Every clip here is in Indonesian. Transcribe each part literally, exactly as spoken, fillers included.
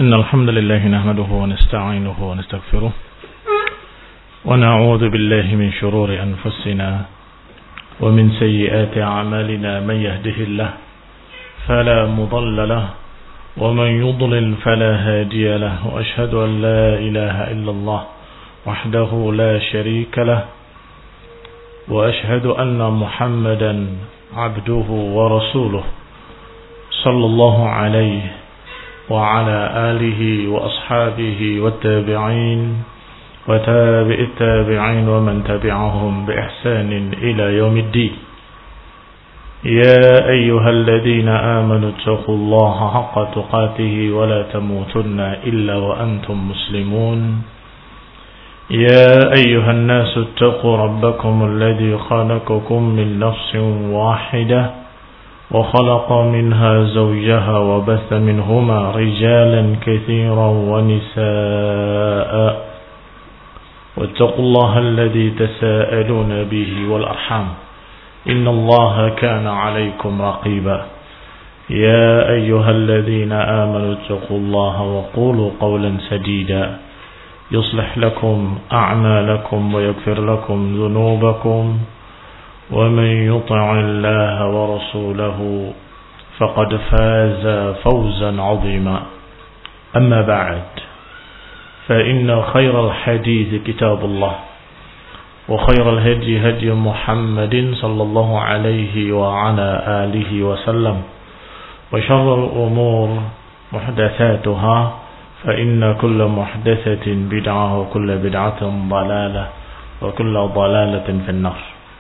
إن الحمد لله نحمده ونستعينه ونستغفره ونعوذ بالله من شرور أنفسنا ومن سيئات أعمالنا. من يهده الله فلا مضل له ومن يضلل فلا هادي له، وأشهد أن لا إله إلا الله وحده لا شريك له، وأشهد أن محمدا عبده ورسوله صلى الله عليه وعلى آله وأصحابه والتابعين وتابع التابعين ومن تبعهم بإحسان إلى يوم الدين. يا أيها الذين آمنوا اتقوا الله حق تقاته ولا تموتن إلا وأنتم مسلمون. يا أيها الناس اتقوا ربكم الذي خلقكم من نفس واحدة وخلق منها زوجها وبث منهما رجالا كثيرا ونساء، واتقوا الله الذي تساءلون به والأرحام إن الله كان عليكم رقيبا. يا أيها الذين آمنوا اتقوا الله وقولوا قولا سديدا يصلح لكم أعمالكم ويغفر لكم ذنوبكم، ومن يطع الله ورسوله فقد فاز فوزا عظيما. أما بعد، فإن خير الحديث كتاب الله، وخير الهدي هدي محمد صلى الله عليه وعلى آله وسلم، وشر الأمور محدثاتها، فإن كل محدثة بدعة وكل بدعة ضلالة وكل ضلالة في النار.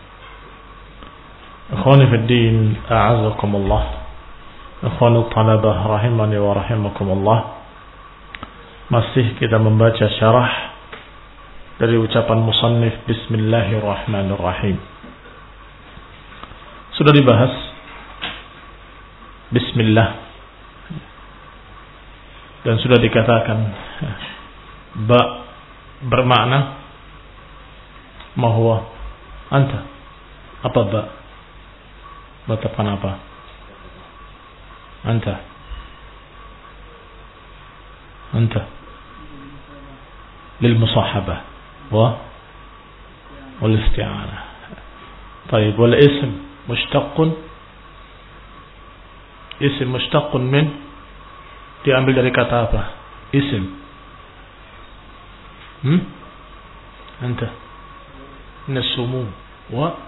Ikhwani fi din, a'azakumullah. Ikhwani talabah rahimani wa rahimakumullah. Masih kita membaca syarah dari ucapan musannif Bismillahirrahmanirrahim. Sudah dibahas Bismillah, dan sudah dikatakan ba bermakna mahwa anta. Apa ba? Batapan apa? Anta. Anta lil musahabah wa wal isti'anah. طيب, والاسم مشتق اسم مشتق من diambil dari kata apa? Isim. Hmm? Anta min as-sumum wa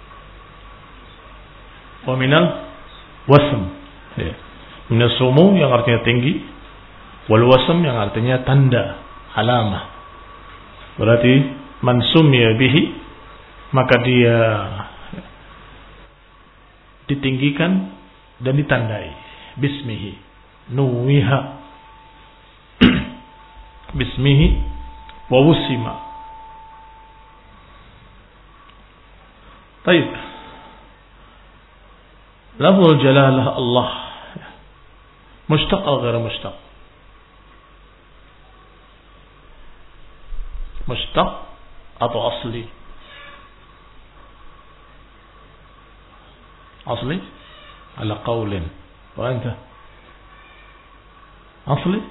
wa minal wasm. Ya. Min as-sumum yang artinya tinggi, wal wasm yang artinya tanda, alamah. Berarti man sumiya bihi, maka dia ditinggikan dan ditandai. Bismihi nuwiha bismihi wa wusima. Baik. Lafzul jalalah Allah mushtaq atau ghair mushtaq? Mushtaq atau asli? Asli ala qawlin. Wa anta asli?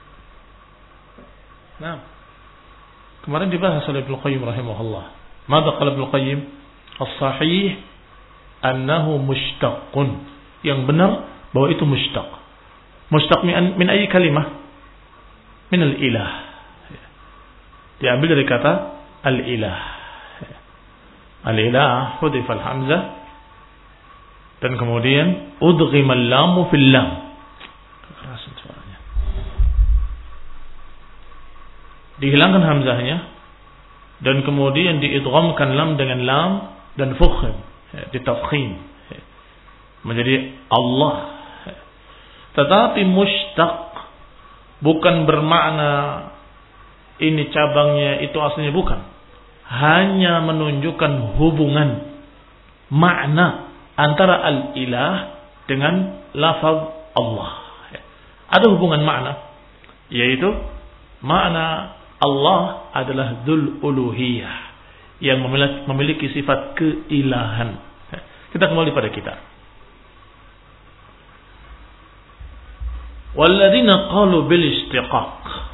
Nah, kemarin dibahas oleh Ibnu Qayyim rahimahullah. Mada qala Ibnu Qayyim? As-sahih annahu mushtaqun. Yang benar bahwa itu mushtaq. Mushtaq min, min ayyi kalimah? Min al-ilah. Diambil dari kata al-ilah. Al-ilah hudifa al-hamzah dan kemudian udghima al-lamu fil lam. Kekerasan suaranya. Dihilangkan hamzahnya dan kemudian diidghamkan lam dengan lam dan fukhim, ditafkhim menjadi Allah. Tetapi mushtaq bukan bermakna ini cabangnya, itu aslinya, bukan. Hanya menunjukkan hubungan makna antara al-ilah dengan lafaz Allah. Ada hubungan makna, yaitu makna Allah adalah dzul uluhiyah, yang memiliki sifat keilahan. Kita kembali pada kita. Walladzina qalu bil istiqaq.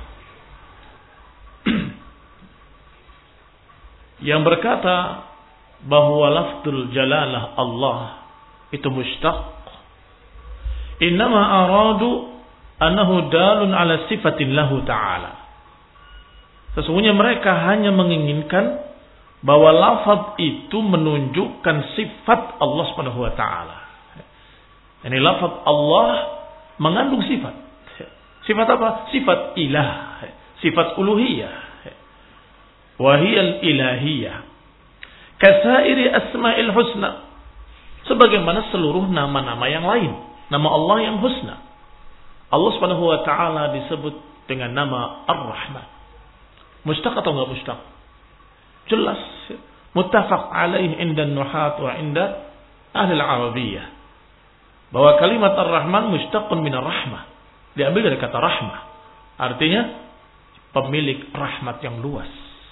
Yang berkata bahwa lafzul jalalah Allah itu mushtaq, innama aradu annahu dalun ala sifatin lahu ta'ala. Sesungguhnya mereka hanya menginginkan bahwa lafaz itu menunjukkan sifat Allah Subhanahu wa taala. Yani lafaz Allah mengandung sifat. Sifat apa? Sifat ilah, sifat uluhiyah. Wa hiyal ilahiyah. Kasairi asma'il husna. Sebagaimana seluruh nama-nama yang lain, nama Allah yang husna. Allah Subhanahu wa taala disebut dengan nama Ar-Rahman. Mushtaq atau enggak mushtaq? Jelas muttafaq alaih inda nuhat wa inda ahli al-arabiyyah bahwa kalimat Ar-Rahman mushtaqun min ar-rahmah, diambil dari kata rahmah, artinya pemilik rahmat yang luas.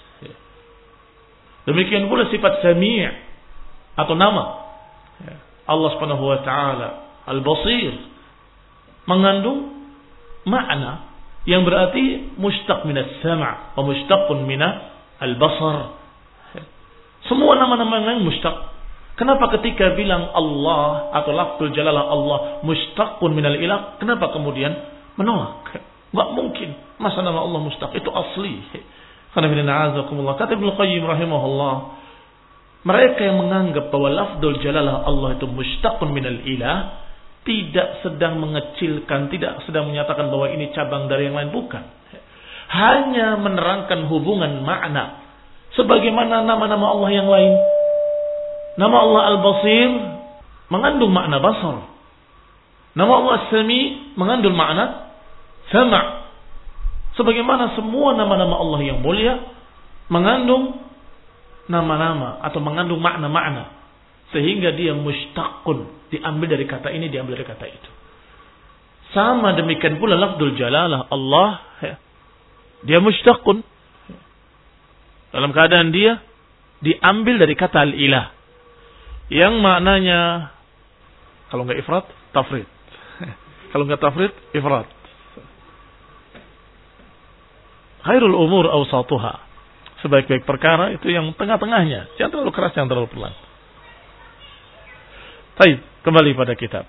Demikian pula sifat Sami' atau nama Allah Subhanahu wa taala Al-Basir mengandung makna yang berarti mushtaq min as-sam' wa mushtaqun min al-basar. Semua nama-nama yang mushtaq. Kenapa ketika bilang Allah atau lafzul jalalah Allah mushtaqun minal ilah, kenapa kemudian menolak? Enggak mungkin. Masa nama Allah mushtaq? Itu asli. Karena kata Ibnu Qayyim rahimahullah, mereka yang menganggap bahwa lafzul jalalah Allah itu mushtaqun minal ilah tidak sedang mengecilkan, tidak sedang menyatakan bahwa ini cabang dari yang lain, bukan. Hanya menerangkan hubungan makna sebagaimana nama-nama Allah yang lain. Nama Allah Al-Basir mengandung makna basar. Nama Allah As-Sami mengandung makna sama'. Sebagaimana semua nama-nama Allah yang mulia mengandung nama-nama atau mengandung makna-makna, sehingga dia mushtaqun, diambil dari kata ini, diambil dari kata itu. Sama demikian pula lafzul jalalah Allah, dia mushtaqun, dalam keadaan dia diambil dari kata al-ilah, yang maknanya kalau enggak ifrat, tafrid. Kalau enggak tafrid, ifrat. Khairul umur awsatuha. Sebaik-baik perkara itu yang tengah-tengahnya, jangan terlalu keras, jangan terlalu pelan. Baik, kembali pada kitab.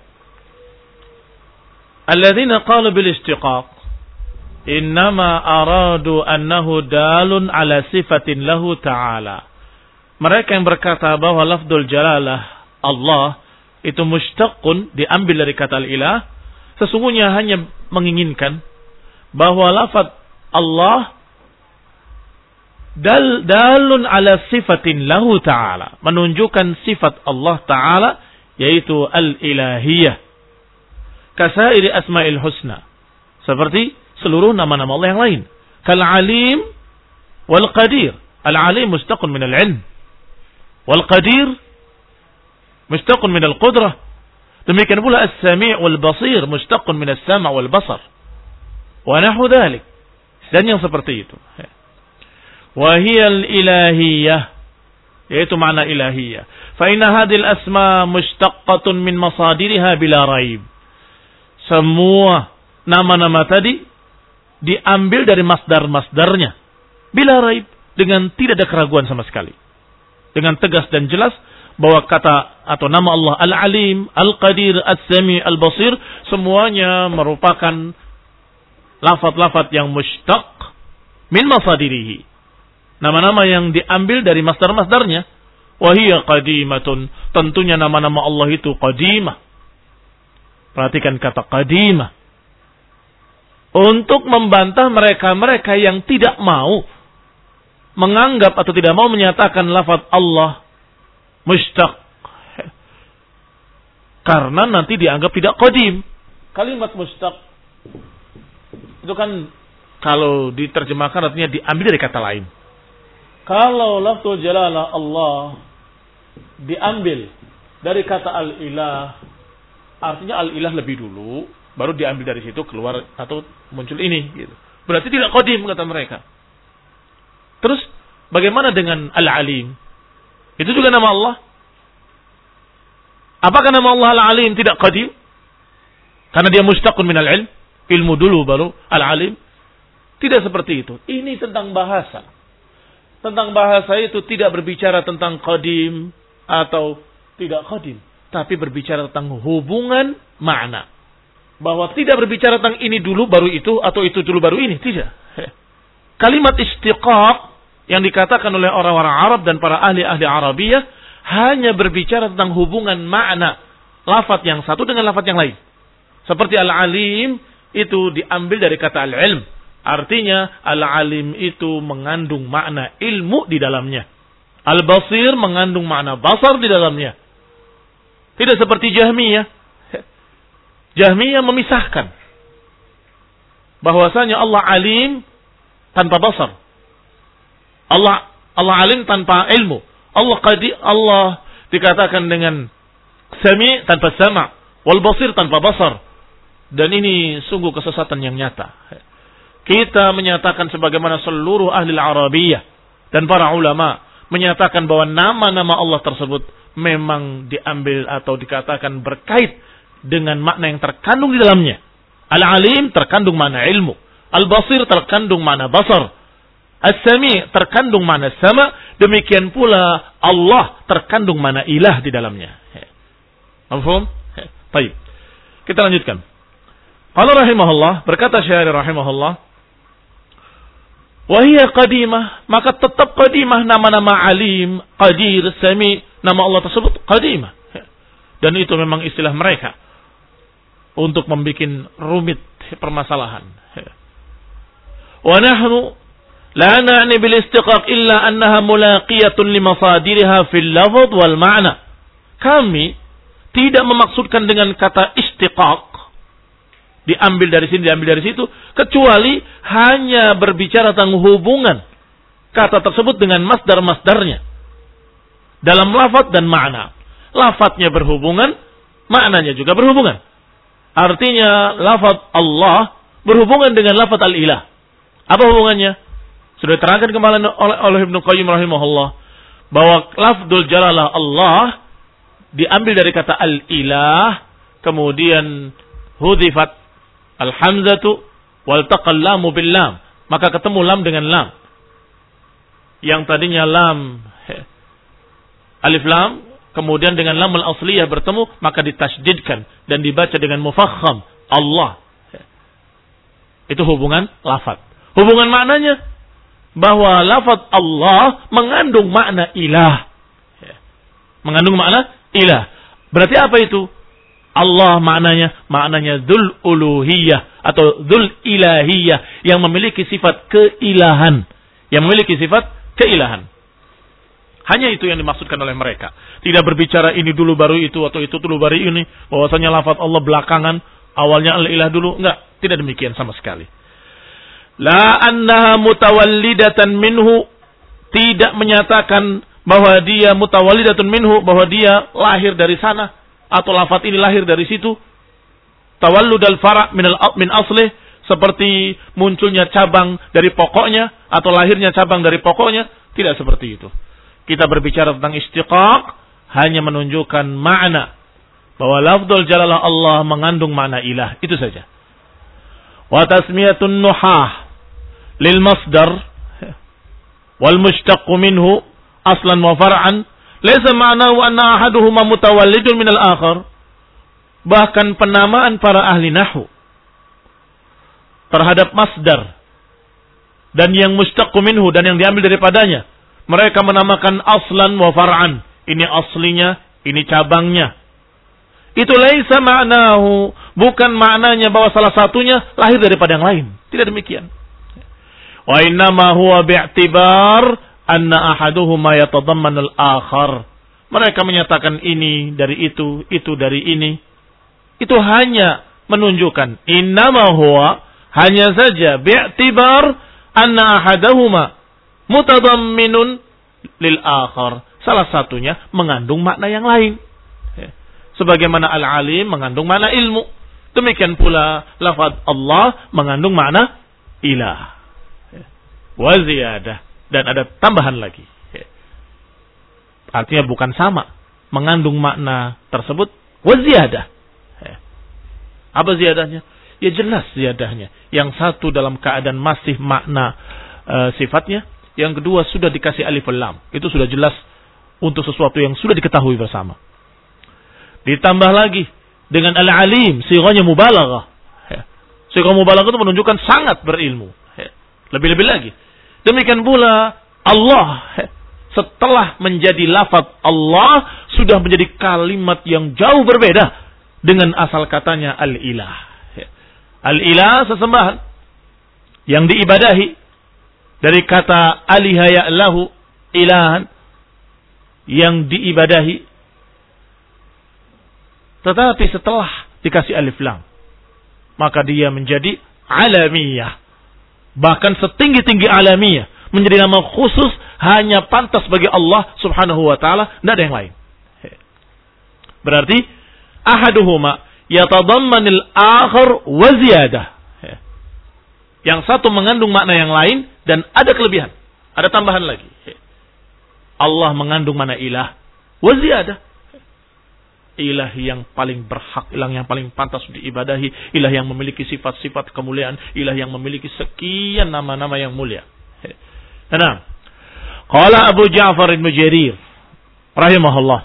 Alladzina qalu bil istiqaq innama aradu annahu dalun ala sifatin lahu ta'ala. Mereka yang berkata bahwa lafzul jalalah Allah itu mushtaqun, diambil dari kata al-ilah, sesungguhnya hanya menginginkan bahwa lafaz Allah dal dalun ala sifatin lahu ta'ala, menunjukkan sifat Allah ta'ala yaitu al-ilahiyah, kasairi asma'il husna, seperti seluruh nama-nama Allah yang lain. Kal alim wal qadir. Al alim mustaqun min al ilm, wal qadir mustaqun min al qudrah. Demikian pula as-sami' wal basir mustaqun min as-sam' wal basar, wa nahwu dhalik, dan yang seperti itu. Wa hiya al ilahiyah, yaitu makna ilahiyah. Fa inna hadhil asma mushtaqqatun min masadiriha bila raib. Semua nama-nama tadi diambil dari masdar-masdarnya bila raib, dengan tidak ada keraguan sama sekali, dengan tegas dan jelas bahwa kata atau nama Allah Al-Alim, Al-Qadir, As-Sami, Al-Basir semuanya merupakan lafaz-lafaz yang mushtaq min masadirihi, nama-nama yang diambil dari masdar-masdarnya. Wahiyya qadimatun, tentunya nama-nama Allah itu qadimah. Perhatikan kata qadimah, untuk membantah mereka-mereka yang tidak mau menganggap atau tidak mau menyatakan lafaz Allah mushtaq, karena nanti dianggap tidak qadim. Kalimat mushtaq itu kan kalau diterjemahkan artinya diambil dari kata lain. Kalau lafzul jalalah Allah diambil dari kata al-ilah, artinya al-ilah lebih dulu, baru diambil dari situ keluar atau muncul ini, gitu. Berarti tidak qadim kata mereka. Terus bagaimana dengan al-alim? Itu juga nama Allah. Apakah nama Allah al-alim tidak qadim? Karena dia mushtaqun minal ilm. ilmu dulu baru al-alim. Tidak seperti itu. Ini tentang bahasa. Tentang bahasa itu tidak berbicara tentang qadim atau tidak qadim, tapi berbicara tentang hubungan makna. Bahwa tidak berbicara tentang ini dulu baru itu atau itu dulu baru ini, tidak. Kalimat istiqaq yang dikatakan oleh orang-orang Arab dan para ahli-ahli Arabiyah hanya berbicara tentang hubungan makna lafaz yang satu dengan lafaz yang lain. Seperti al-alim itu diambil dari kata al-ilm. Artinya al-alim itu mengandung makna ilmu di dalamnya. Al-basir mengandung makna basar di dalamnya. Tidak seperti Jahmiyah. Jahmiyah memisahkan bahwasanya Allah alim tanpa basar. Allah Allah alim tanpa ilmu. Allah qadi Allah dikatakan dengan sami tanpa sama, wal basir tanpa basar. Dan ini sungguh kesesatan yang nyata. Kita menyatakan sebagaimana seluruh ahli Arabiyah dan para ulama menyatakan bahwa nama-nama Allah tersebut memang diambil atau dikatakan berkait dengan makna yang terkandung di dalamnya. Al-alim terkandung makna ilmu, al-basir terkandung makna basar, as-sami terkandung makna sama, demikian pula Allah terkandung makna ilah di dalamnya. Paham? Baik. Kita lanjutkan. Qala rahimahullah, berkata syair rahimahullah, wahia qadimah, maka tetap qadimah nama-nama alim, qadir, sami, nama Allah tersebut qadimah. Dan itu memang istilah mereka untuk membuat rumit permasalahan. Wa nahnu la na'ni bil istiqaq illa annaha mulaqiyatun li masadiriha fil lafz wal ma'na. Kami tidak memaksudkan dengan kata istiqaq diambil dari sini, diambil dari situ, kecuali hanya berbicara tentang hubungan kata tersebut dengan masdar-masdarnya dalam lafaz dan makna. Lafaznya berhubungan, maknanya juga berhubungan. Artinya lafaz Allah berhubungan dengan lafaz al-ilah. Apa hubungannya? Sudah diterangkan kemarin oleh, oleh Ibnu Qayyim rahimahullah bahwa lafzul jalalah Allah diambil dari kata al-ilah, kemudian hudifat al-hamzatu wal taqal lamu bil lam, maka ketemu lam dengan lam. Yang tadinya lam alif lam, kemudian dengan lam al-asliyah bertemu, maka ditasydidkan dan dibaca dengan mufakham Allah. Itu hubungan lafaz. Hubungan maknanya bahwa lafaz Allah mengandung makna ilah. Mengandung makna ilah. Berarti apa itu? Allah maknanya, maknanya dzul uluhiyah atau dzul ilahiyah, yang memiliki sifat keilahan, yang memiliki sifat keilahan. Hanya itu yang dimaksudkan oleh mereka. Tidak berbicara ini dulu baru itu atau itu dulu baru ini, bahwasanya lafaz Allah belakangan, awalnya al-ilah dulu. Enggak, tidak demikian sama sekali. La annaha mutawallidatan minhu, tidak menyatakan bahwa dia mutawallidatun minhu, bahwa dia lahir dari sana atau lafaz ini lahir dari situ. Tawallud al-fara' min al min aslih, seperti munculnya cabang dari pokoknya atau lahirnya cabang dari pokoknya, tidak seperti itu. Kita berbicara tentang istiqaq hanya menunjukkan makna bahwa lafdzul jalalah Allah mengandung makna ilah, itu saja. Wa tasmiyatun nuhah lil masdar wal mushtaq minhu aslan wa far'an laysa ma'nahu anna ahaduhuma mutawallidun min al-akhar. Bahkan penamaan para ahli nahwu terhadap masdar dan yang mushtaq minhu dan yang diambil daripadanya, mereka menamakan aslan wa far'an. Ini aslinya, ini cabangnya. Itu laisa ma'nahu, bukan maknanya bahwa salah satunya lahir daripada yang lain. Tidak demikian. Wa innama huwa bi'tibar anna ahaduhuma yatadammanul akhar. Mereka menyatakan ini dari itu, itu dari ini. Itu hanya menunjukkan innama huwa, hanya saja bi'tibar anna ahaduhuma mutadamminun lil akhar. Salah satunya mengandung makna yang lain. Sebagaimana al-alim mengandung makna ilmu, demikian pula lafaz Allah mengandung makna ilah. Wa ziyadah, dan ada tambahan lagi. Artinya bukan sama, mengandung makna tersebut wa ziyadah. Apa ziyadahnya? Ya jelas ziyadahnya. Yang satu dalam keadaan masih makna uh, sifatnya. Yang kedua sudah dikasih alif lam. Itu sudah jelas untuk sesuatu yang sudah diketahui bersama. Ditambah lagi dengan al-alim, sighanya mubalaghah. Ya. Sighah mubalaghah itu menunjukkan sangat berilmu. Ya. Lebih-lebih lagi. Demikian pula Allah. Ya. Setelah menjadi lafaz Allah, sudah menjadi kalimat yang jauh berbeda dengan asal katanya al-ilah. Al-ilah sesembahan yang diibadahi dari kata aliha ya'lahu ilahan yang diibadahi. Tetapi setelah dikasih alif lam, maka dia menjadi alamiyah. Bahkan setinggi-tinggi alamiyah, menjadi nama khusus hanya pantas bagi Allah Subhanahu wa taala, tidak ada yang lain. Berarti ahaduhuma yatadammanil akhar wa ziyadah. Yang satu mengandung makna yang lain dan ada kelebihan, ada tambahan lagi. Allah mengandung makna ilah wa ziyadah. Ilah yang paling berhak, ilah yang paling pantas diibadahi, ilah yang memiliki sifat-sifat kemuliaan, ilah yang memiliki sekian nama-nama yang mulia. Nah, qala Abu Ja'far Ibn Jarir rahimahullah,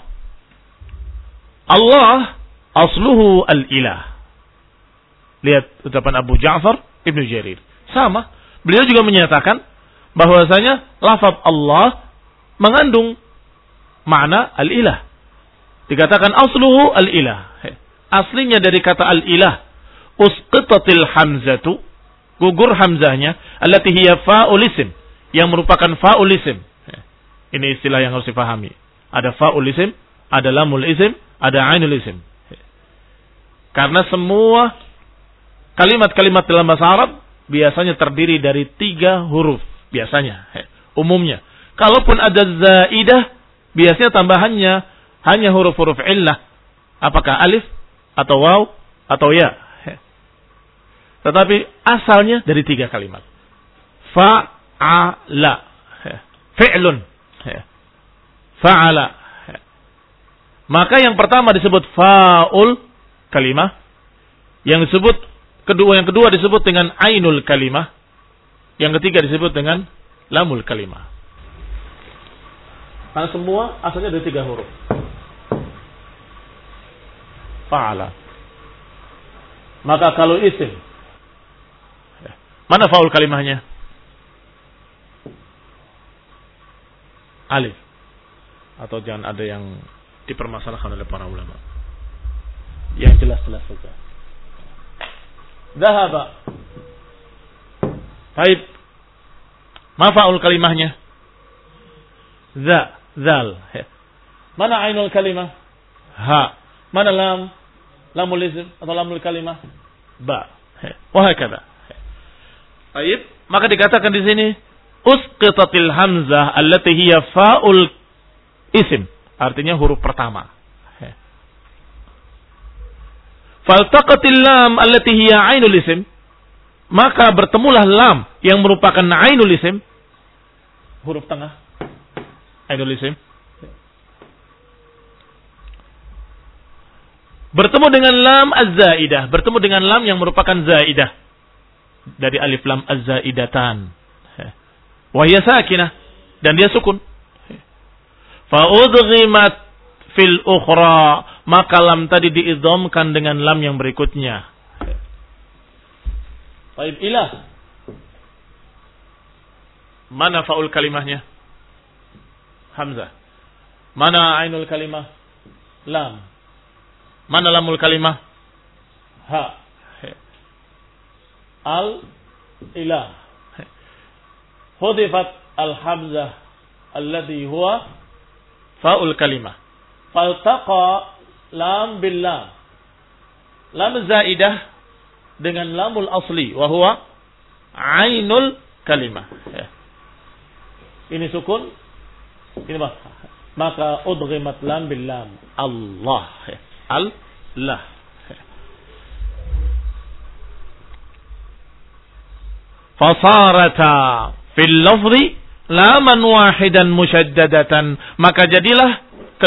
Allah asluhu al-ilah. Lihat ucapan Abu Ja'far Ibn Jarir. Sama, beliau juga menyatakan bahwasanya lafaz Allah mengandung makna al-ilah. Dikatakan asluhu al-ilah. Aslinya dari kata al-ilah. Usqitatil hamzatu, gugur hamzahnya, allati hiya fa'ul isim, yang merupakan fa'ul isim. Ini istilah yang harus dipahami. Ada fa'ul isim, ada lamul isim, ada ainul isim. Karena semua kalimat-kalimat dalam bahasa Arab biasanya terdiri dari tiga huruf. Biasanya, umumnya. Kalaupun ada zaidah, biasanya tambahannya hanya huruf-huruf illah. Apakah alif, atau waw, atau ya. Tetapi asalnya dari tiga kalimat. Fa'ala, fi'lun, fa'ala. Maka yang pertama disebut fa'ul kalimah, yang disebut kedua yang kedua disebut dengan ainul kalimah, yang ketiga disebut dengan lamul kalimah. Karena semua asalnya dari tiga huruf. Fa'ala. Maka kalau isim, mana fa'ul kalimahnya? Alif. Atau jangan ada yang dipermasalahkan oleh para ulama. Yang jelas-jelas saja. Dhahaba. Baik. Ma fa'ul kalimahnya? Za, zal. Mana ainul kalimah? Ha. Mana lam? Lamul isim atau lamul kalimah? Ba. Wahakadha. Baik, maka dikatakan di sini usqitatil hamzah allati hiya fa'ul isim, artinya huruf pertama. Faltaqatil lam allati hiya ainul isim, maka bertemulah lam yang merupakan ainul isim, huruf tengah. Ainul isim bertemu dengan lam az-zaidah, bertemu dengan lam yang merupakan zaidah dari alif lam az-zaidatan. Wa hiya sakinah, dan dia sukun. Fa udghimat fil ukhra, maka lam tadi diidhamkan dengan lam yang berikutnya. Baik, ilah. Mana fa'ul kalimahnya? Hamzah. Mana ainul kalimah? Lam. Mana lamul kalimah? Ha. Al ilah. Hudifat al-hamzah alladhi huwa fa'ul kalimah. Faltaqa lam bil lam. Lam zaidah dengan lamul asli wa huwa ainul kalimah. Ini sukun, ini mah. Maka udghimat lam bil lam. Allah. Al-lah. Fasarata fil lafzi laman wahidan musyaddadatan, maka jadilah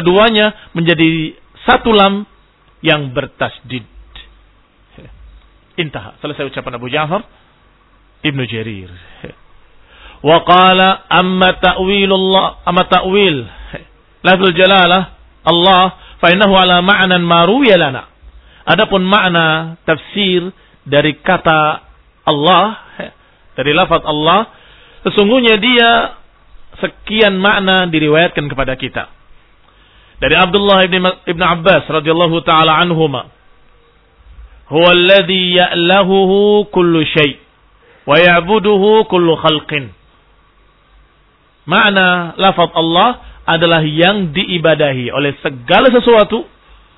keduanya menjadi satu lam yang bertasdid. Intaha. Selesai ucapan Abu Ja'far Ibnu Jarir. Wa qala amma ta'wilullah amma ta'wil lafzul jalalah Allah fa innahu ala ma'nan ma ruwiya lana. Adapun makna tafsir dari kata Allah, dari lafaz Allah, sesungguhnya dia sekian makna diriwayatkan kepada kita. Dari Abdullah ibn Ibn Abbas radhiyallahu taala anhuma, huwa alladhi ya'lahuhu kullu syai' wa ya'buduhu kullu khalqin. Makna lafaz Allah adalah yang diibadahi oleh segala sesuatu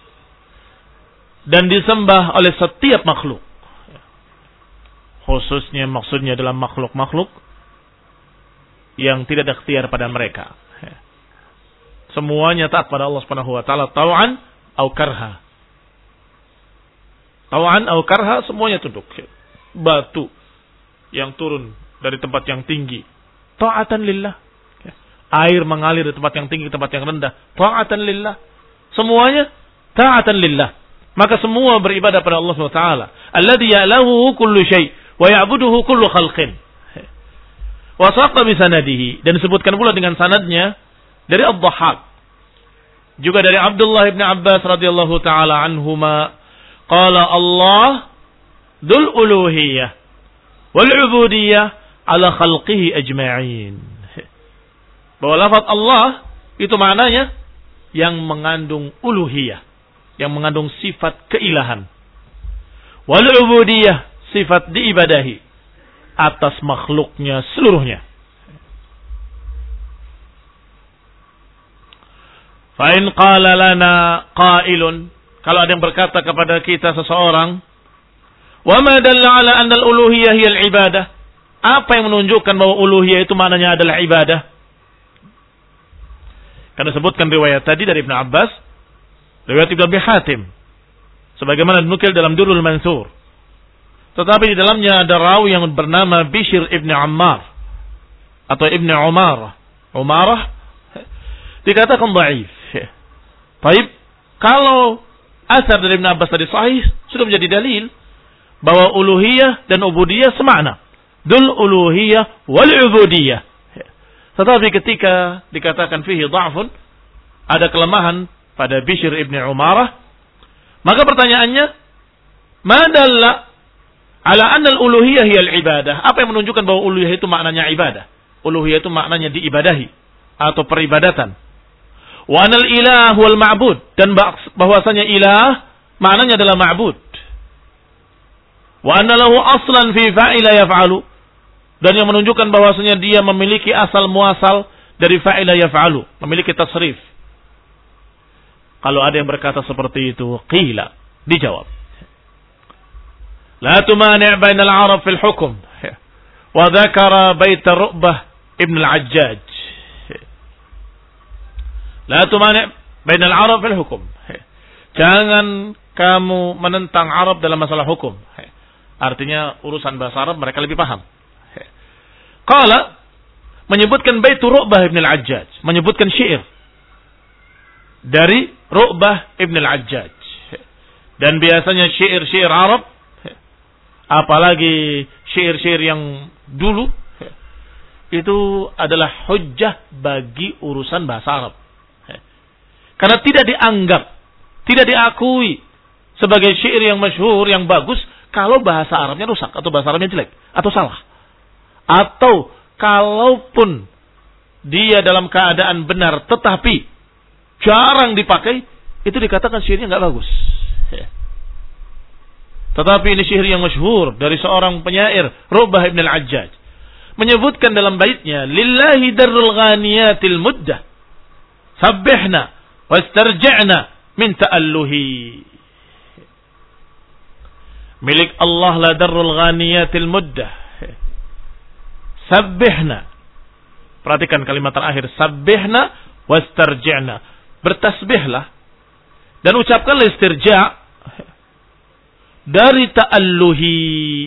dan disembah oleh setiap makhluk. Khususnya maksudnya adalah makhluk-makhluk yang tidak ada ikhtiar pada mereka. Semuanya taat pada Allah Subhanahu wa taala tau'an au karha. Tau'an au karha semuanya tunduk. Batu yang turun dari tempat yang tinggi, ta'atan lillah. Air mengalir dari tempat yang tinggi ke tempat yang rendah, ta'atan lillah. Semuanya ta'atan lillah. Maka semua beribadah pada Allah Subhanahu wa taala. Alladzi ya'lahu kullu syai' wa ya'buduhu kullu khalqin. Wa saqa bi sanadihi, dan disebutkan pula dengan sanadnya dari Ad-Dhahhak. Juga dari Abdullah bin Abbas radhiyallahu taala anhuma, qala Allah dzul uluhiyah wal ubudiyah ala khalqihi ajma'in. Bahwa lafaz Allah itu maknanya yang mengandung uluhiyah, yang mengandung sifat keilahan. Wal ubudiyah, sifat diibadahi atas makhluknya seluruhnya. Fa in qala lana qailun, kalau ada yang berkata kepada kita seseorang, wa ma dalla ala anna al-uluhiyah hiya al-ibadah, apa yang menunjukkan bahwa uluhiyah itu maknanya adalah ibadah? Karena sebutkan riwayat tadi dari Ibn Abbas, riwayat Ibn Abi Hatim, sebagaimana dinukil dalam Durrul Mansur. Tetapi di dalamnya ada rawi yang bernama Bishr ibn Ammar atau Ibn Umarah. Umarah dikatakan dhaif. Baik, kalau asar dari Ibn Abbas tadi sahih, sudah menjadi dalil bahwa uluhiyah dan ubudiyah semakna. Dul uluhiyah wal ubudiyah. Tetapi ketika dikatakan fihi dha'fun, ada kelemahan pada Bishr ibn Umarah, maka pertanyaannya, ma dalla ala anna al-uluhiyah hiya al-ibadah? Apa yang menunjukkan bahwa uluhiyah itu maknanya ibadah? Uluhiyah itu maknanya diibadahi atau peribadatan. Wa anal ilah wal ma'bud, dan bahwasanya ilah maknanya adalah ma'bud. Wa anna lahu aslan fi fa'ila yaf'alu, dan yang menunjukkan bahwasanya dia memiliki asal muasal dari fa'ila yaf'alu, memiliki tasrif. Kalau ada yang berkata seperti itu, qila, dijawab, la tumani' bainal arab fil hukm, wa dzakara bait Ru'bah ibn al-Ajjaj. La tumani' bainal arab fil hukm. Jangan kamu menentang Arab dalam masalah hukum. Artinya urusan bahasa Arab mereka lebih paham. Qala, menyebutkan bait Ru'bah ibn al-Ajjaj, menyebutkan syair dari Ru'bah ibn al-Ajjaj. Dan biasanya syair-syair Arab, apalagi syair-syair yang dulu, itu adalah hujjah bagi urusan bahasa Arab. Karena tidak dianggap, tidak diakui sebagai syair yang masyhur, yang bagus, kalau bahasa Arabnya rusak, atau bahasa Arabnya jelek, atau salah. Atau kalaupun dia dalam keadaan benar tetapi jarang dipakai, itu dikatakan syairnya nggak bagus. Tetapi ini syair yang masyhur dari seorang penyair, Ru'bah ibn al-Ajjaj, menyebutkan dalam baitnya, lillahi darrul ghaniyatil muddah, sabbihna wastarji'na min ta'alluhi. Milik Allah la darrul ghaniyatil muddah, sabbihna. Perhatikan kalimat terakhir, sabbihna wastarji'na. Bertasbihlah dan ucapkanlah istirja' dari ta'alluhi.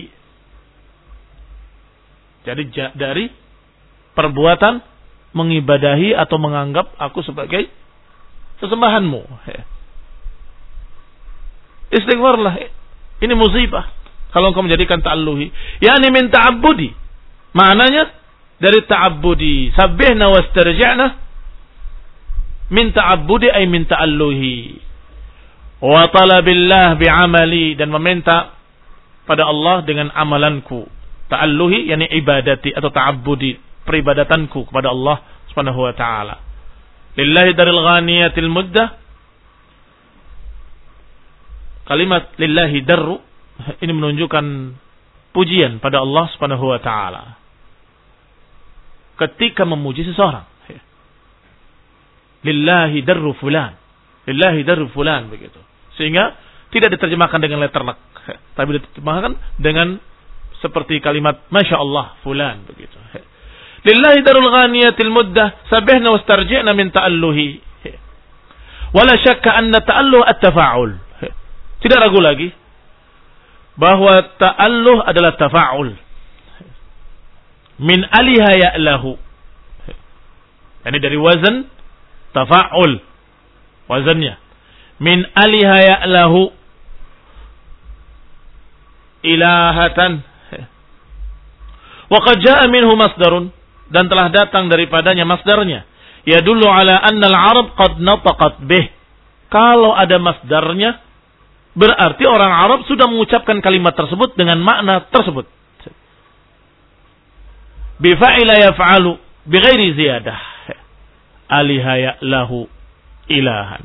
Jadi dari perbuatan mengibadahi atau menganggap aku sebagai sesembahanmu. Istighfarlah. Ini musibah. kalau engkau menjadikan ta'alluhi. Yani min ta'abbudi. Maknanya dari ta'abbudi. Sabbihna wastarji'na. Min ta'abbudi ay min ta'alluhi. Wa talabillah bi'amali. Dan meminta pada Allah dengan amalanku. Ta'alluhi yani ibadati atau ta'abbudi. Peribadatanku kepada Allah subhanahu wa ta'ala. Lillahi daril ghaniyatil muddah. Kalimat lillahi darru ini menunjukkan pujian pada Allah subhanahu wa ta'ala ketika memuji seseorang. Lillahi darru fulan, lillahi darru fulan, begitu. Sehingga tidak diterjemahkan dengan letter lak, tapi diterjemahkan dengan seperti kalimat masya Allah fulan, begitu. Lillahi darul ghaniyatil muddah sabihna wastarji'na min ta'alluhi. Wala syakka anna ta'alluh at-tafa'ul. Tidak ragu lagi bahwa ta'alluh adalah tafa'ul. Min aliha ya'lahu. Ini dari wazan tafa'ul. Wazannya. Min aliha ya'lahu. Ilahatan. Wa qad jaa'a minhu masdarun. Dan telah datang daripadanya masdarnya. Yadullu ala anna al-Arab qad nataqat bih. Kalau ada masdarnya, berarti orang Arab sudah mengucapkan kalimat tersebut dengan makna tersebut. Bifa'ila yaf'alu bighairi ziyadah. Aliha ya'lahu ilahan.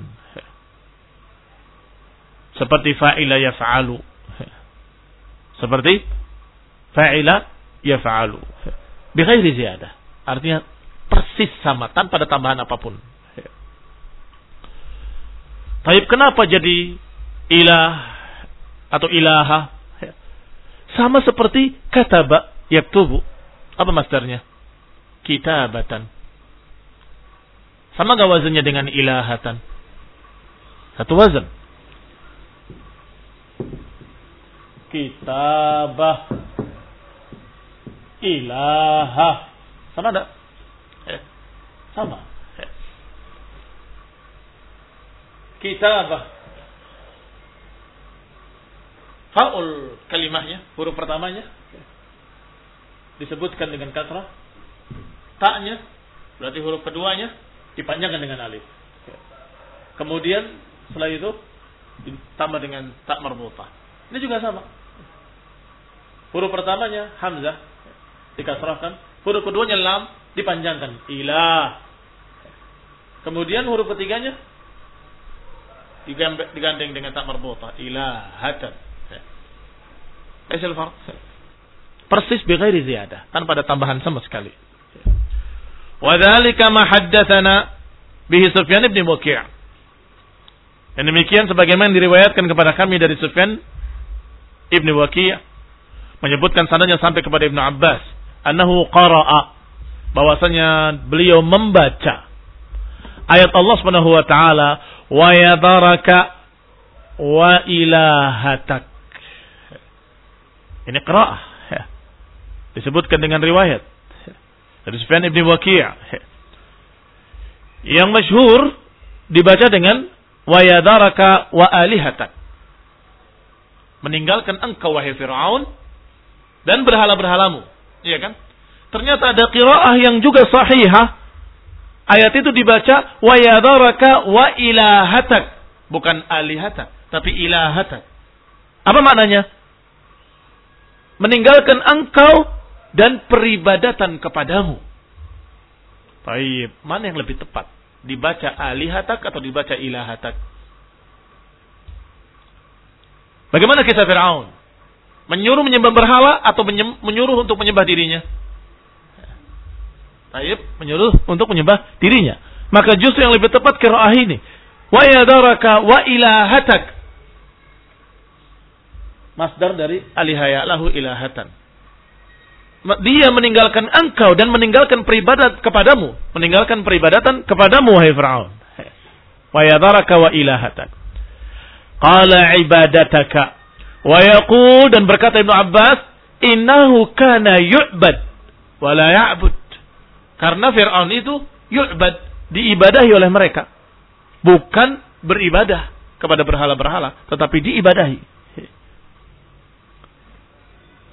Seperti fa'ila yaf'alu. Seperti fa'ila yaf'alu. Bighairi ziyadah. Artinya persis sama tanpa ada tambahan apapun. Tapi kenapa jadi ilah atau ilaha? Sama seperti kataba yaktubu. Apa masdarnya? Kitabatan. Sama gak wazannya dengan ilahatan? Satu wazan. Kitabah. Ilaha. Sama enggak? Sama. Kitabah. Fa'ul kalimahnya, huruf pertamanya disebutkan dengan kasrah. Ta'nya, berarti huruf keduanya dipanjangkan dengan alif. Kemudian setelah itu ditambah dengan ta' marbutah. Ini juga sama. Huruf pertamanya hamzah dikasrahkan, huruf keduanya lam dipanjangkan, ilah. Kemudian huruf ketiganya digandeng dengan ta' marbutah, ilahatan. Aisyul farq. Persis bighairi ziyadah, tanpa ada tambahan sama sekali. Wa dzalika ma haddatsana bihi Sufyan bin Waki'. Dan demikian sebagaimana diriwayatkan kepada kami dari Sufyan Ibn Waki' menyebutkan sanadnya sampai kepada Ibnu Abbas, annahu qara'a, bahwasanya beliau membaca ayat Allah Subhanahu wa taala, wa yadaraka wa ilahatak. Ini qira'ah ya. Disebutkan dengan riwayat dari Sufyan Ibn Waki'. Yang masyhur dibaca dengan wa yadaraka wa alihatak. Meninggalkan engkau wahai Fir'aun dan berhala-berhalamu. Iya kan? Ternyata ada qira'ah yang juga sahihah. Ayat itu dibaca wa yadaraka wa ilahatak, bukan alihatak, tapi ilahatak. Apa maknanya? Meninggalkan engkau dan peribadatan kepadamu. Baik, mana yang lebih tepat? Dibaca alihatak atau dibaca ilahatak? Bagaimana kisah Fir'aun? Menyuruh menyembah berhala atau menyuruh untuk menyembah dirinya? Baik, menyuruh untuk menyembah dirinya. Maka justru yang lebih tepat qiraah ini. Wa yadaraka wa ilahatak. Masdar dari alihaya lahu ilahatan. Dia meninggalkan engkau dan meninggalkan peribadat kepadamu. Meninggalkan peribadatan kepadamu, wahai Fir'aun. Wa yadaraka wa ilahatak. Qala ibadataka. Wa yaqul, dan berkata Ibnu Abbas, innahu kana yu'bad wa la ya'bud. Karena Fir'aun itu yu'bad, diibadahi oleh mereka. Bukan beribadah kepada berhala-berhala, tetapi diibadahi.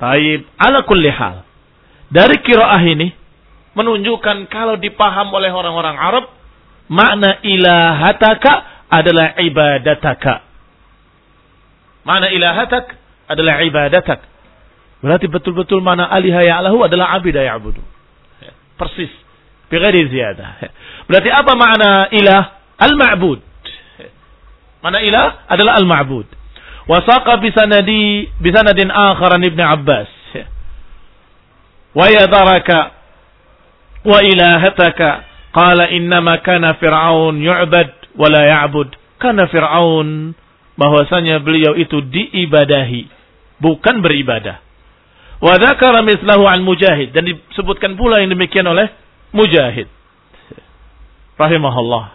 Taib, ala kulli hal. Dari qiraah ini menunjukkan kalau dipaham oleh orang-orang Arab, makna ilahataka adalah ibadataka. Makna ilahatak adalah ibadatak. Berarti betul-betul makna aliha ya'lahu adalah abida ya'budu. Persis. Bighairi ziyadah. Berarti apa makna ilah? Al-ma'bud. Makna ilah adalah al-ma'bud. Wasaqa bisanadi bisanadin akharan Ibn Abbas. Wa yadaraka wa ilahataka qala innama kana fir'aun yu'bad wa la ya'bud. Kana fir'aun, bahwasanya beliau itu diibadahi, bukan beribadah. Wa dzakara mislahu an Mujahid, dan disebutkan pula yang demikian oleh Mujahid rahimahullah.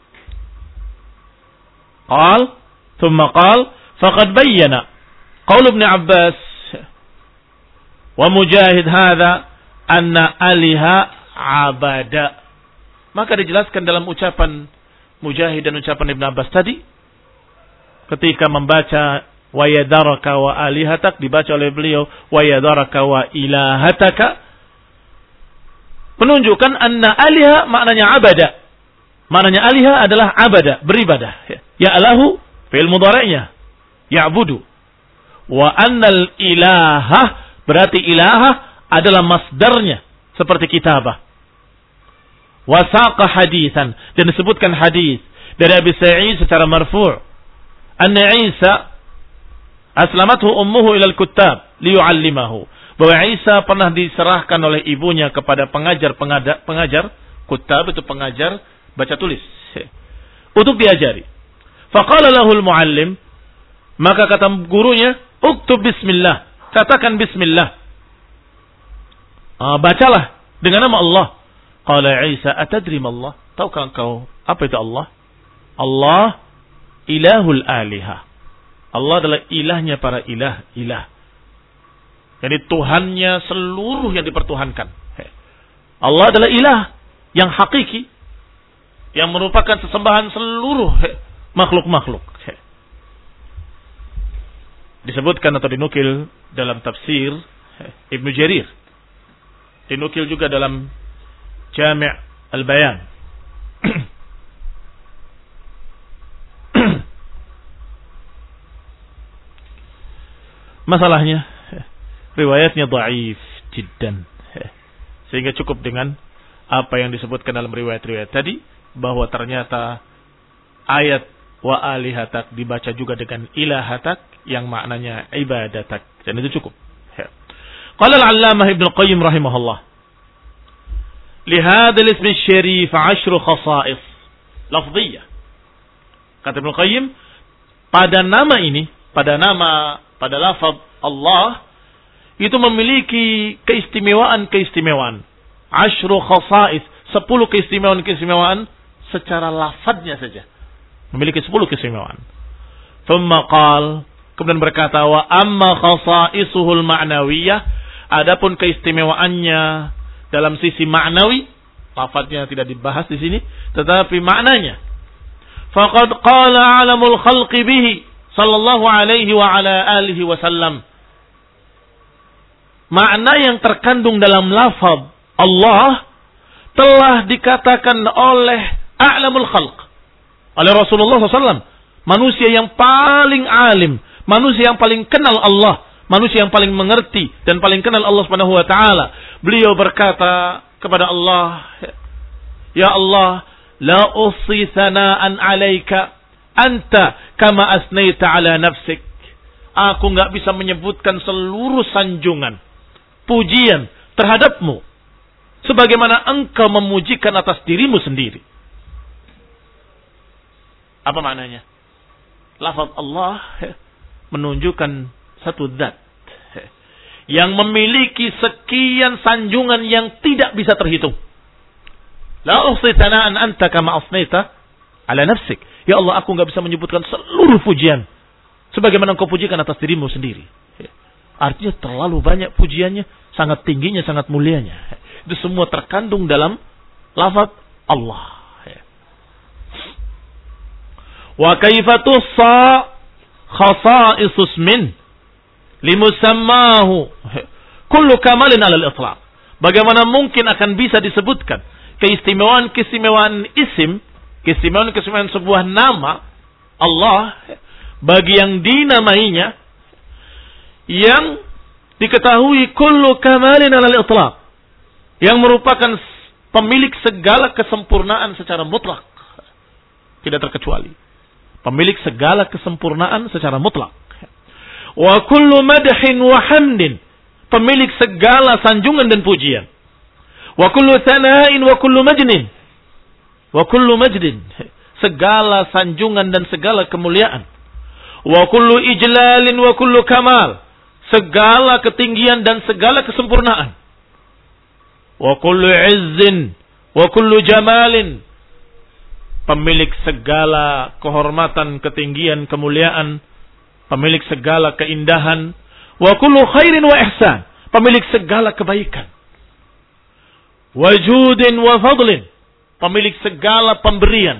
Qal thumma qal faqad bayyana qaul Ibn Abbas wa Mujahid hadha anna aliha abada. Maka dijelaskan dalam ucapan Mujahid dan ucapan Ibn Abbas tadi, ketika membaca wa yadaraka wa alihatak, dibaca oleh beliau wa yadaraka wa ilahataka, menunjukkan anna aliha maknanya abada. Maknanya aliha adalah abada, beribadah. Ya alahu fi'il mudhari'nya ya'budu. Wa annal ilaha, berarti ilaha adalah masdarnya seperti kitabah. Wasaqa hadithan, dan disebutkan hadis dari Abi Sa'id secara marfu', anna Isa aslamathu ummuhu ilal kuttab liyu'allimahu, bahwa Isa pernah diserahkan oleh ibunya kepada pengajar pengajar, pengajar kuttab itu pengajar baca tulis, untuk diajari. Faqala lahul muallim, maka kata gurunya, uktub bismillah, katakan bismillah, ah, bacalah dengan nama Allah. Qala Isa, atadri ma Allah? Tahukah engkau apa itu Allah? Allah ilahul aliha. Allah adalah ilahnya para ilah, ilah. Jadi Tuhannya seluruh yang dipertuhankan. Allah adalah ilah yang hakiki, yang merupakan sesembahan seluruh makhluk-makhluk. Disebutkan atau dinukil dalam tafsir Ibnu Jarir. Dinukil juga dalam Jami' al-Bayan. Masalahnya riwayatnya dhaif jiddan, sehingga cukup dengan apa yang disebutkan dalam riwayat-riwayat tadi, bahwa ternyata ayat wa alihatak dibaca juga dengan ilahatak yang maknanya ibadatak, dan itu cukup. Qala al-Allamah Ibnu Qayyim rahimahullah, lihada al-ism syarif ashru khasa'is lafdhiyah. Kata Ibnu Qayyim, pada nama ini, pada nama, pada lafaz Allah itu memiliki keistimewaan-keistimewaan. Ashru khasa'is, sepuluh keistimewaan-keistimewaan secara lafadznya saja. Memiliki sepuluh keistimewaan. Thumma qal, kemudian berkata, wa amma khasa'isuhul ma'nawiyah, adapun keistimewaannya dalam sisi maknawi, lafadznya tidak dibahas di sini, tetapi maknanya. Faqad qala alamul khalqi bihi sallallahu alaihi wa ala alihi wasallam. Makna yang terkandung dalam lafaz Allah telah dikatakan oleh a'lamul khalq, oleh Rasulullah sallallahu alaihi wasallam, manusia yang paling alim, manusia yang paling kenal Allah, manusia yang paling mengerti dan paling kenal Allah Subhanahu wa taala. Beliau berkata kepada Allah, ya Allah, la usi sana'an 'alaika anta kama asnaita 'ala nafsik. Aku enggak bisa menyebutkan seluruh sanjungan, pujian terhadapmu sebagaimana engkau memujikan atas dirimu sendiri. Apa maknanya? Lafaz Allah menunjukkan satu zat yang memiliki sekian sanjungan yang tidak bisa terhitung. La uhsi thana'an anta kama asnaita ala nafsik. Ya Allah, aku enggak bisa menyebutkan seluruh pujian sebagaimana engkau pujikan atas dirimu sendiri. Artinya terlalu banyak pujiannya, sangat tingginya, sangat mulianya. Itu semua terkandung dalam lafaz Allah. Wa kaifa tussa khasa'isus min. limusammahu kullu kamalin 'alal itlaq. Bagaimana mungkin akan bisa disebutkan keistimewaan-keistimewaan isim, keistimewaan-keistimewaan sebuah nama Allah bagi yang dinamainya yang diketahui kullu kamalin 'alal itlaq, yang merupakan pemilik segala kesempurnaan secara mutlak, tidak terkecuali. Pemilik segala kesempurnaan secara mutlak. Wa kullu madhin wa hamdin, pemilik segala sanjungan dan pujian. Wa kullu thana'in wa kullu majnin. Wa kullu majdin, segala sanjungan dan segala kemuliaan. Wa kullu ijlalin wa kullu kamal, segala ketinggian dan segala kesempurnaan. Wa kullu izzin wa kullu jamalin, pemilik segala kehormatan, ketinggian, kemuliaan, pemilik segala keindahan. Wa kullu khairin wa ihsan, pemilik segala kebaikan. Wa judin wa fadlin, pemilik segala pemberian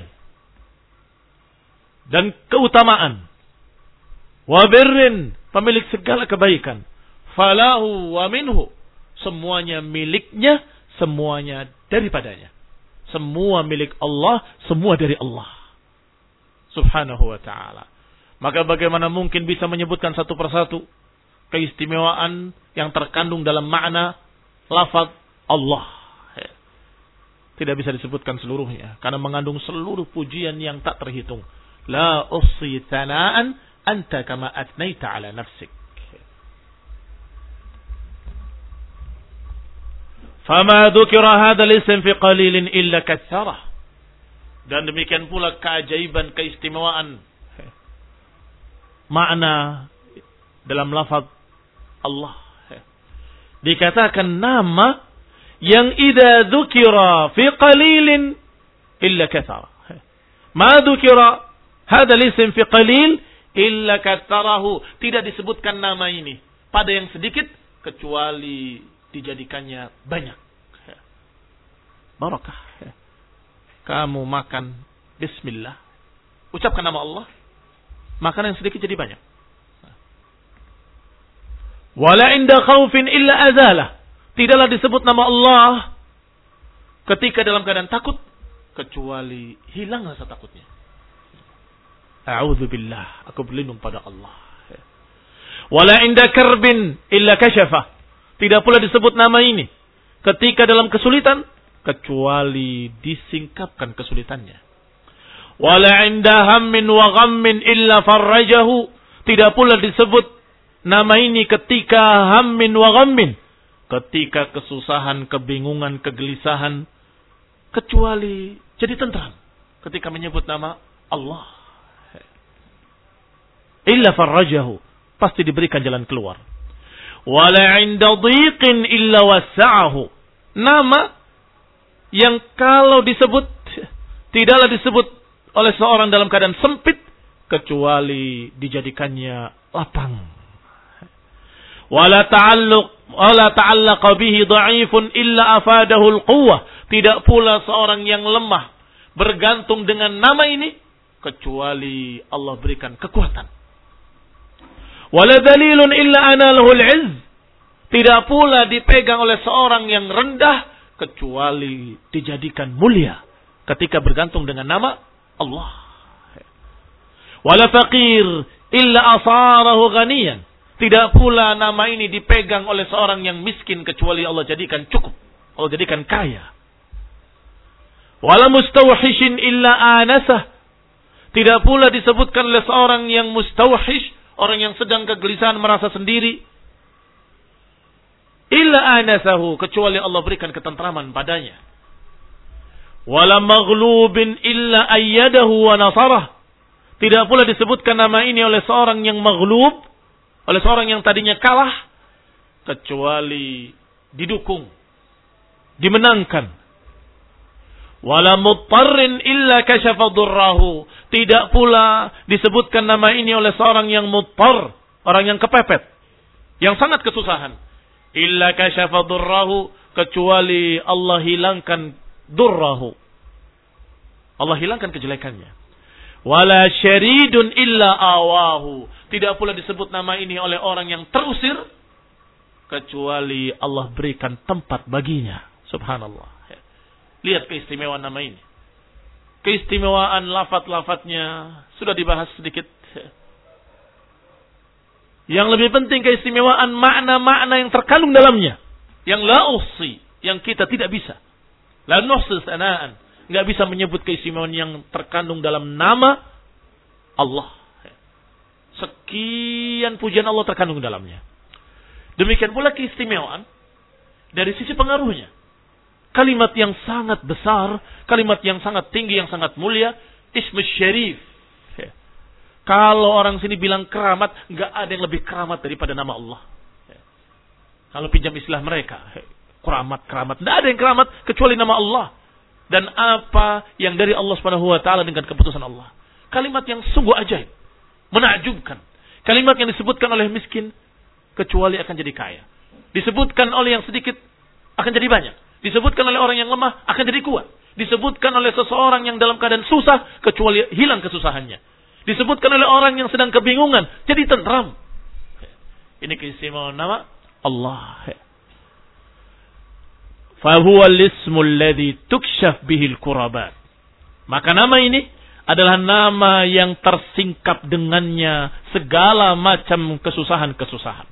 dan keutamaan. Wa birrin, pemilik segala kebaikan. Falahu wa minhu, semuanya miliknya, semuanya daripadanya. Semua milik Allah, semua dari Allah Subhanahu wa ta'ala. Maka bagaimana mungkin bisa menyebutkan satu persatu keistimewaan yang terkandung dalam makna lafaz Allah? Tidak bisa disebutkan seluruhnya, karena mengandung seluruh pujian yang tak terhitung. La ussi thana'an anta kama atnaita ala nafsik. Fama dzukira hadzal ism fi qalilin illa katsarah. Dan demikian pula keajaiban, keistimewaan makna dalam lafaz Allah. Dikatakan nama yang idza dzukira fi qalilin illa katsarah. Ma dzukira hadzal ism fi qalil illa katsarahu. Tidak disebutkan nama ini pada yang sedikit kecuali dijadikannya banyak. Barakah. Kamu makan bismillah, ucapkan nama Allah, makanan yang sedikit jadi banyak. Wala inda khaufin illa azalah, tidaklah disebut nama Allah ketika dalam keadaan takut kecuali hilang rasa takutnya. A'udzubillah, aku berlindung pada Allah. Wala inda karbin illa kashafah, tidak pula disebut nama ini ketika dalam kesulitan kecuali disingkapkan kesulitannya. Wala inda hammin wa ghammin illa farrajahu, tidak pula disebut nama ini ketika hammin wa ghammin, ketika kesusahan, kebingungan, kegelisahan, kecuali jadi tentram ketika menyebut nama Allah. Illa farrajahu, pasti diberikan jalan keluar. Wala inda dhiqin illa wasa'ahu, nama yang kalau disebut tidaklah disebut oleh seorang dalam keadaan sempit kecuali dijadikannya lapang. Wala ta'alluq wala ta'allaqa bihi dha'ifun illa afadahu al-quwwah, tidak pula seorang yang lemah bergantung dengan nama ini kecuali Allah berikan kekuatan. Wala dalilun illa analhu al-'izz, tidak pula dipegang oleh seorang yang rendah kecuali dijadikan mulia ketika bergantung dengan nama Allah. Wala faqir illa asarahu ghaniyan, tidak pula nama ini dipegang oleh seorang yang miskin kecuali Allah jadikan cukup, Allah jadikan kaya. Wala mustawhishin illa anasah, tidak pula disebutkan oleh seorang yang mustawhish, orang yang sedang kegelisahan merasa sendiri, illa anasahu, kecuali Allah berikan ketentraman padanya. Wala maghlubin illa ayyadahu wa nasarah, tidak pula disebutkan nama ini oleh seorang yang maghlub, oleh seorang yang tadinya kalah, kecuali didukung, dimenangkan. Wala muttarrin illa kashafa durrahu, tidak pula disebutkan nama ini oleh seorang yang muttar, orang yang kepepet, yang sangat kesusahan. Illa kashafa durrahu, kecuali Allah hilangkan durrahu, Allah hilangkan kejelekannya. Wala syaridun illa awahu, Tidak pula disebut nama ini oleh orang yang terusir kecuali Allah berikan tempat baginya. Subhanallah. Lihat keistimewaan nama ini. Keistimewaan lafaz-lafaznya sudah dibahas sedikit. Yang lebih penting keistimewaan makna-makna yang terkandung dalamnya. Yang la uhsi, yang kita tidak bisa. La nuhsi sana'an, enggak bisa menyebut keistimewaan yang terkandung dalam nama Allah. Sekian pujian Allah terkandung dalamnya. Demikian pula keistimewaan dari sisi pengaruhnya. Kalimat yang sangat besar, kalimat yang sangat tinggi, yang sangat mulia, ismus syarif. Kalau orang sini bilang keramat, enggak ada yang lebih keramat daripada nama Allah. Kalau pinjam istilah mereka, keramat, keramat. Tidak ada yang keramat kecuali nama Allah. Dan apa yang dari Allah Subhanahu wa taala dengan keputusan Allah. Kalimat yang sungguh ajaib, menakjubkan. Kalimat yang disebutkan oleh miskin kecuali akan jadi kaya. Disebutkan oleh yang sedikit akan jadi banyak. Disebutkan oleh orang yang lemah akan jadi kuat. Disebutkan oleh seseorang yang dalam keadaan susah kecuali hilang kesusahannya. Disebutkan oleh orang yang sedang kebingungan jadi tenteram. Ini keistimewaan nama Allah. Fahuwa al-ismul ladzi tukshaf bihil kurabat. Maka nama ini adalah nama yang tersingkap dengannya segala macam kesusahan-kesusahan.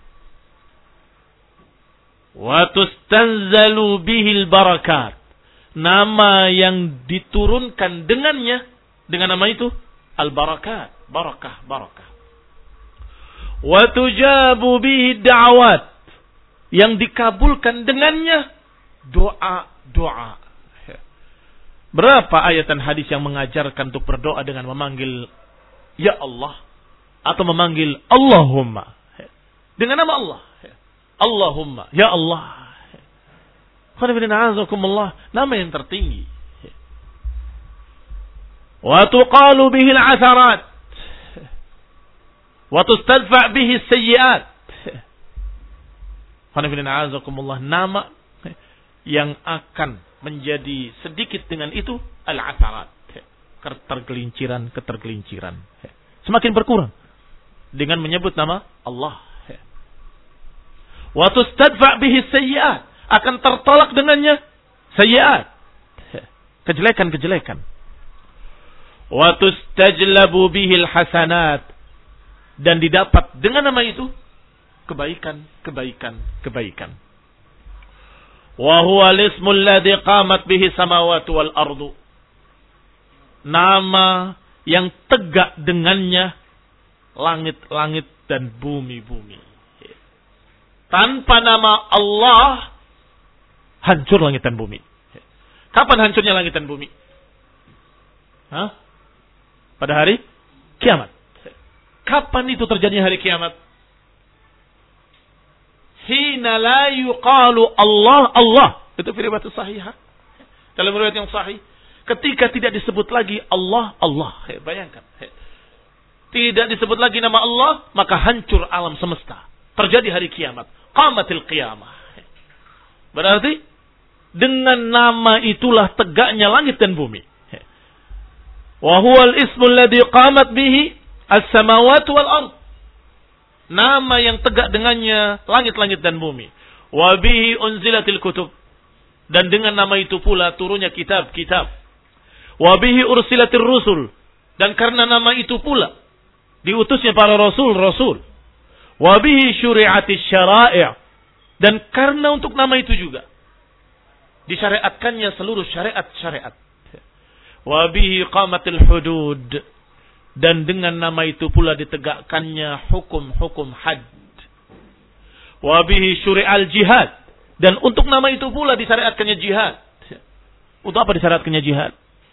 Wa tustanzalu bihil barakat. Nama yang diturunkan dengannya, dengan nama itu al-barakat, barakah, barakah. Wa tujabu bihi da'awat. Yang dikabulkan dengannya doa-doa. Berapa ayat dan hadis yang mengajarkan untuk berdoa dengan memanggil ya Allah atau memanggil Allahumma dengan nama Allah. Allahumma, ya Allah. Nama yang tertinggi. Wa tuqalu bihi al-atharat. Wa tustadfa bihi as-sayyi'at. Nama yang akan menjadi sedikit dengan itu al-atharat. Ketergelinciran, ketergelinciran. Semakin berkurang dengan menyebut nama Allah. Wa tustadfa bihi sayyi'at, akan tertolak dengannya sayyi'at, kejelekan-kejelekan. Wa tustajlabu bihi hasanat, dan didapat dengan nama itu kebaikan, kebaikan, kebaikan. Wa huwa al-ismu alladhi qamat bihi samawati wal ardu. Nama yang tegak dengannya langit-langit dan bumi-bumi. Tanpa nama Allah hancur langit dan bumi. Kapan hancurnya langit dan bumi? Hah? Pada hari kiamat. Kapan itu terjadinya hari kiamat? Hina la yuqalu Allah Allah. Itu riwayat sahihah. Dalam riwayat yang sahih, ketika tidak disebut lagi Allah Allah. Bayangkan. Tidak disebut lagi nama Allah, maka hancur alam semesta. Terjadi hari kiamat. Qamatil qiyamah. Berarti dengan nama itulah tegaknya langit dan bumi. Wa huwal ismul ladzi qamat bihi as-samawati wal ard. Nama yang tegak dengannya langit-langit dan bumi. Wa bihi unzilatil kutub. Dan dengan nama itu pula turunnya kitab-kitab. Wa bihi ursilatir rusul. Dan karena nama itu pula diutusnya para rasul-rasul. Wa bihi syuri'atis syara'i', dan karena untuk nama itu juga disyariatkannya seluruh syariat-syariat. Wa bihi qamatil hudud, dan dengan nama itu pula ditegakkannya hukum-hukum had. Wa bihi syuri'al jihad, dan untuk nama itu pula disyariatkannya jihad. Untuk apa disyariatkannya jihad?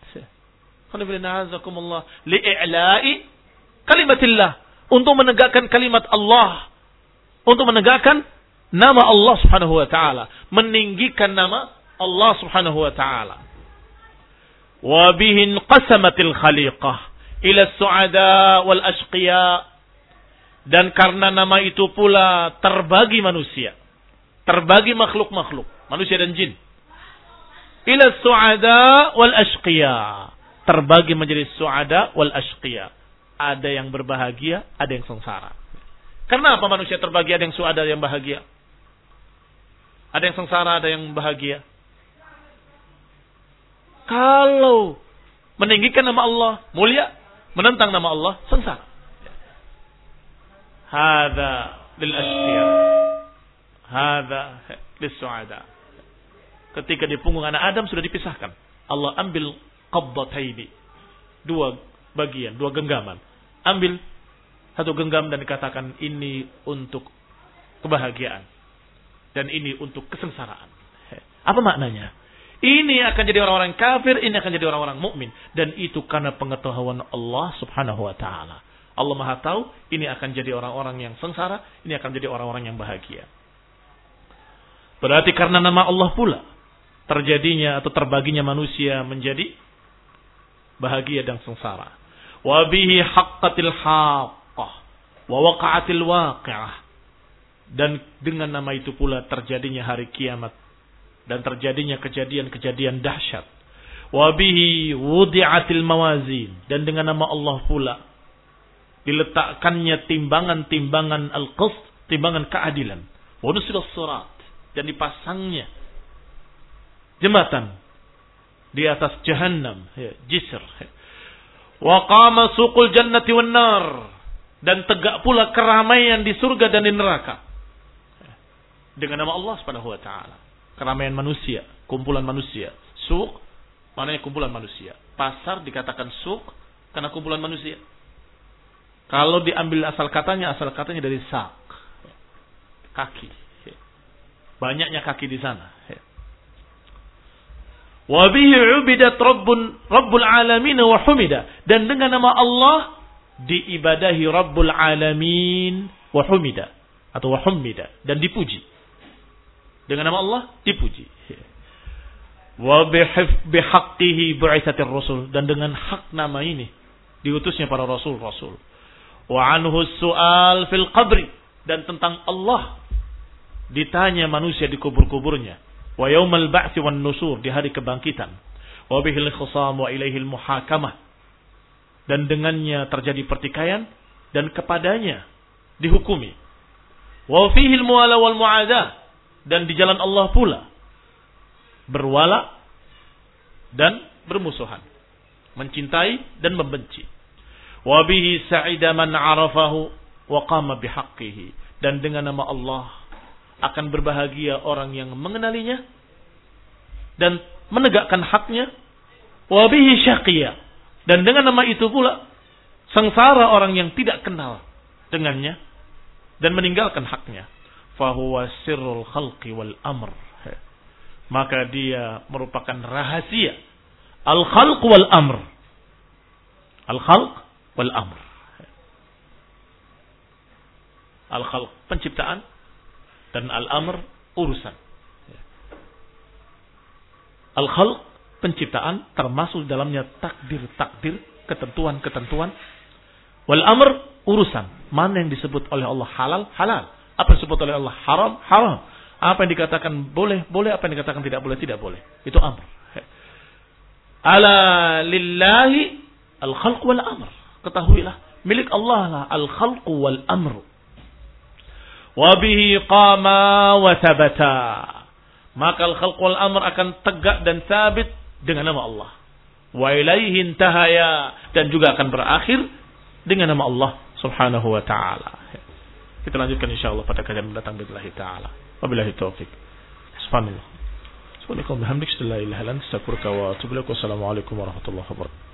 Li'i'la'i kalimatillah, untuk menegakkan kalimat Allah, untuk menegakkan nama Allah Subhanahu wa taala, meninggikan nama Allah Subhanahu wa taala. Wa bihi qasamatil khaliqah ila as-su'ada wal ashqiya, dan karena nama itu pula terbagi manusia, terbagi makhluk-makhluk, manusia dan jin. Ila as-su'ada wal ashqiya, terbagi menjadi su'ada wal ashqiya, ada yang berbahagia, ada yang sengsara. Karena apa manusia terbagi, ada yang su, ada yang bahagia? Ada yang sengsara, ada yang bahagia. Kalau meninggikan nama Allah, mulia, menentang nama Allah, sengsara. Hada lil asfiya, hada lis suada. Ketika di punggung anak Adam sudah dipisahkan, Allah ambil qabdataini, dua bagian, dua genggaman. Ambil satu genggam dan dikatakan ini untuk kebahagiaan dan ini untuk kesengsaraan. Apa maknanya? Ini akan jadi orang-orang kafir, ini akan jadi orang-orang mukmin, dan itu karena pengetahuan Allah Subhanahu wa taala. Allah Maha tahu ini akan jadi orang-orang yang sengsara, ini akan jadi orang-orang yang bahagia. Berarti karena nama Allah pula terjadinya atau terbaginya manusia menjadi bahagia dan sengsara. Wa bihi haqqatil haqqah wa waqa'atil waqi'ah. Dan dengan nama itu pula terjadinya hari kiamat dan terjadinya kejadian-kejadian dahsyat. Wa bihi wudi'atil mawazin, dan dengan nama Allah pula diletakkannya timbangan-timbangan al-qist, timbangan keadilan. Wa nusilas sirat, dan dipasangnya jembatan di atas jahannam, ya, jisr. Wa qama suqul jannati wan nar, dan tegak pula keramaian di surga dan di neraka. Dengan nama Allah Subhanahu wa taala. Keramaian manusia, kumpulan manusia. Suq maknanya kumpulan manusia. Pasar dikatakan suq karena kumpulan manusia. Kalau diambil asal katanya, asal katanya dari sak, kaki. Banyaknya kaki di sana. Wa bihi ubidat rabbun rabbul alamin wa humida, dan dengan nama Allah diibadahi Rabbul alamin wa humida atau wa humida, dan dipuji. Dengan nama Allah dipuji. Wa bihaqqihi bu'itsatir rasul, dan dengan hak nama ini diutusnya para rasul-rasul. Wa anhu su'al fil qabri, dan tentang Allah ditanya manusia di kubur-kuburnya. Wa yaumal ba'ts wan nusur, di hari kebangkitan. Wa bihil khisam wa ilaihil muhakamah, dan dengannya terjadi pertikaian dan kepadanya dihukumi. Wa fihil muwala wal mu'adah, dan di jalan Allah pula berwala dan bermusuhan, mencintai dan membenci. Wa bihi sa'ida man 'arafahu wa qama bihaqqihi, dan dengan nama Allah akan berbahagia orang yang mengenalinya dan menegakkan haknya. Wa bihi syaqiya, dan dengan nama itu pula sengsara orang yang tidak kenal dengannya dan meninggalkan haknya. Fahuwa sirrul khalqi wal amr, maka dia merupakan rahasia al-khalq wal amr. Al-khalq wal amr. Al-khalq penciptaan, dan al-amr urusan. Al-khalq penciptaan termasuk dalamnya takdir-takdir, ketentuan-ketentuan. Wal amr urusan, mana yang disebut oleh Allah halal, halal. Apa yang disebut oleh Allah haram, haram. Apa yang dikatakan boleh, boleh. Apa yang dikatakan tidak boleh, tidak boleh. Itu amr. Ala lillahi al-khalq wal amr. Ketahuilah, milik Allah lah al-khalq wal amr. Wa bihi qama wa thabata, maka al-khalq wal amr akan tegak dan sabit dengan nama Allah. Wa ilaihi intahaya, dan juga akan berakhir dengan nama Allah Subhanahu wa taala. Kita lanjutkan insyaallah pada kajian mendatang billahi taala. Wabillahi taufik. Subhanallah. Subhanallah bihamdika la ilaha illa anta astaghfiruka wa atubu ilaik. Wassalamu alaikum warahmatullahi wabarakatuh.